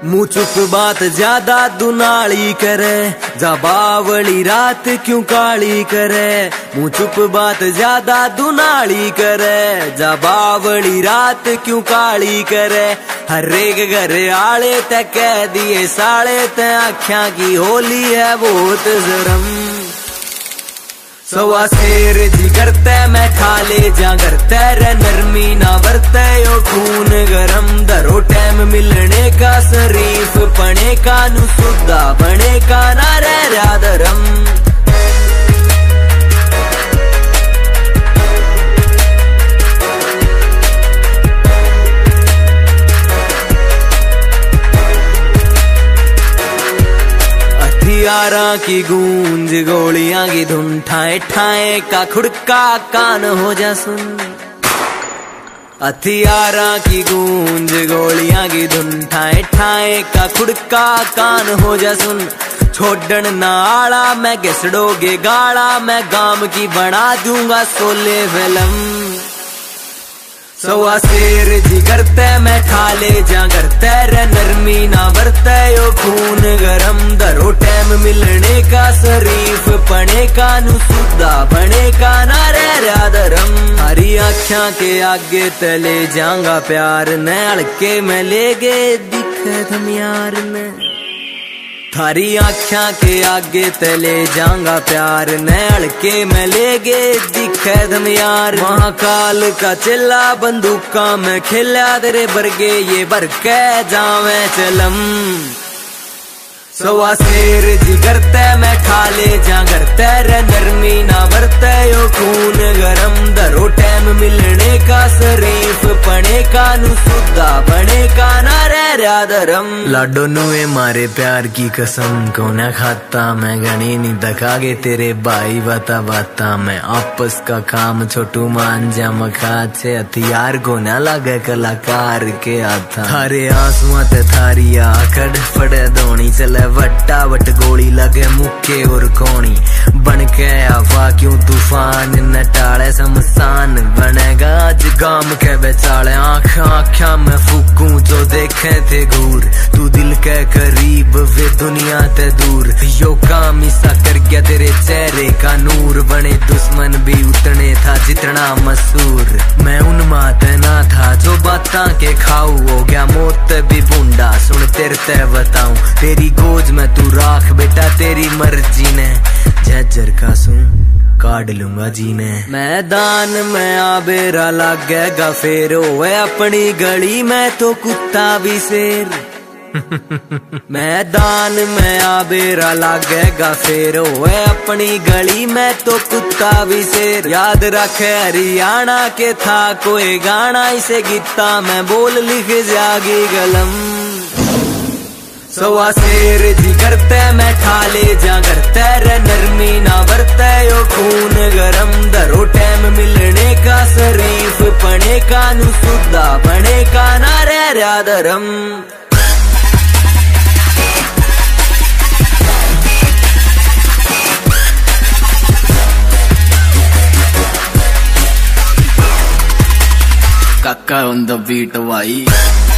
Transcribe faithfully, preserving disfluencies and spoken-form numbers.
मुँह चुप बात ज्यादा दुनाली करे, जा बावली रात क्यों काली करे। मुँह चुप बात ज्यादा दुनाली करे, जा बावली रात क्यों काली करे। हरेक घर आले ते कह दिए साले ते आख्या की होली है बहुत जरम। सवा शेर जी करते मैं ठाले जा करते रे नरमी ना बरते यो खून गरम। दरो टाइम मिलने का शरीफ पने का नु सुद्धा बने का ना रे राधरम। हथियारा की गूंज गोलियां की धुन ठाए ठाए का खुड़का कान हो जा सुन। हथियारा की गूंज गोलियां की धुन ठाए ठाए का खुड़का कान हो जा सुन। छोड़न ना आड़ा मैं घिसड़ोगे गाड़ा, मैं गाम की बना दूंगा सोले फिल्म। सवा शेर जी करते मैं ठाले जा करते रे नरमी ना बरते यो खून गरम। दरो टाइम मिलने का शरीफ पने का नु सुद्धा बने का ना रे राधरम। हरी आख्या के आगे तले जाऊंगा प्यार न हड़के में ले गए दिखे धमियार ने। थारी आख्या के आगे तले जाऊंगा प्यार न हड़के में ले गे दिखे धमियार। महाकाल का चिल्ला बंदूका में खेला तेरे बरगे ये बरके जावे चलम। सवा शेर जी करते मैं ठाले जा करते रे नरमी ना बरते यो खून गरम। दरो टाइम मिलने का शरीफ पने का नु सुद्धा बने का ना रे राधरम। लाडो नुए मारे प्यार की कसम कोना खाता मैं गणी नहीं दखागे तेरे भाई बाता बाता। मैं आपस का काम छोटू मान जा मखा से हथियार को ना लगे कलाकार के हाथा। थारे आंसुआ ते थारी आकड़ फड़े धोनी चले वट्टा वट गोली लगे मुक्के और कोनी। बन के हवा क्यों तूफान न टाले शमशान बनेगा आज गाम के बेचाले। आँखा आँखा में फूकूं जो देखे थे घूर, तू दिल के करीब वे दुनिया ते दूर। यो काम ईसा कर गया तेरे चेहरे का नूर, बने दुश्मन भी उतने था जितना मशहूर। मैं उन माते ना था जो बाता के खाऊ, हो गया मौत भी बूंदा सुन तेरे ते बताऊं। तेरी गोज में तू राख बेटा तेरी मर्जी ने, झज्जर का सू काट लूंगा जीने। मैदान में आबेरा लागेगा फेर होए अपनी गली में तो कुत्ता भी शेर। मैदान में आबेरा लागेगा फेर होए अपनी गली में तो कुत्ता भी शेर। याद रखे हरियाणा के था कोई गाना इसे गीता में बोल लिख जागी कलम। सवा शेर जी करते मैं ठाले जा करते रे नरमी ना बरते यो खून गरम। दरो टाइम मिलने का शरीफ पने का नु सुद्धा बने का ना रे राधरम। काका on the beat भाई।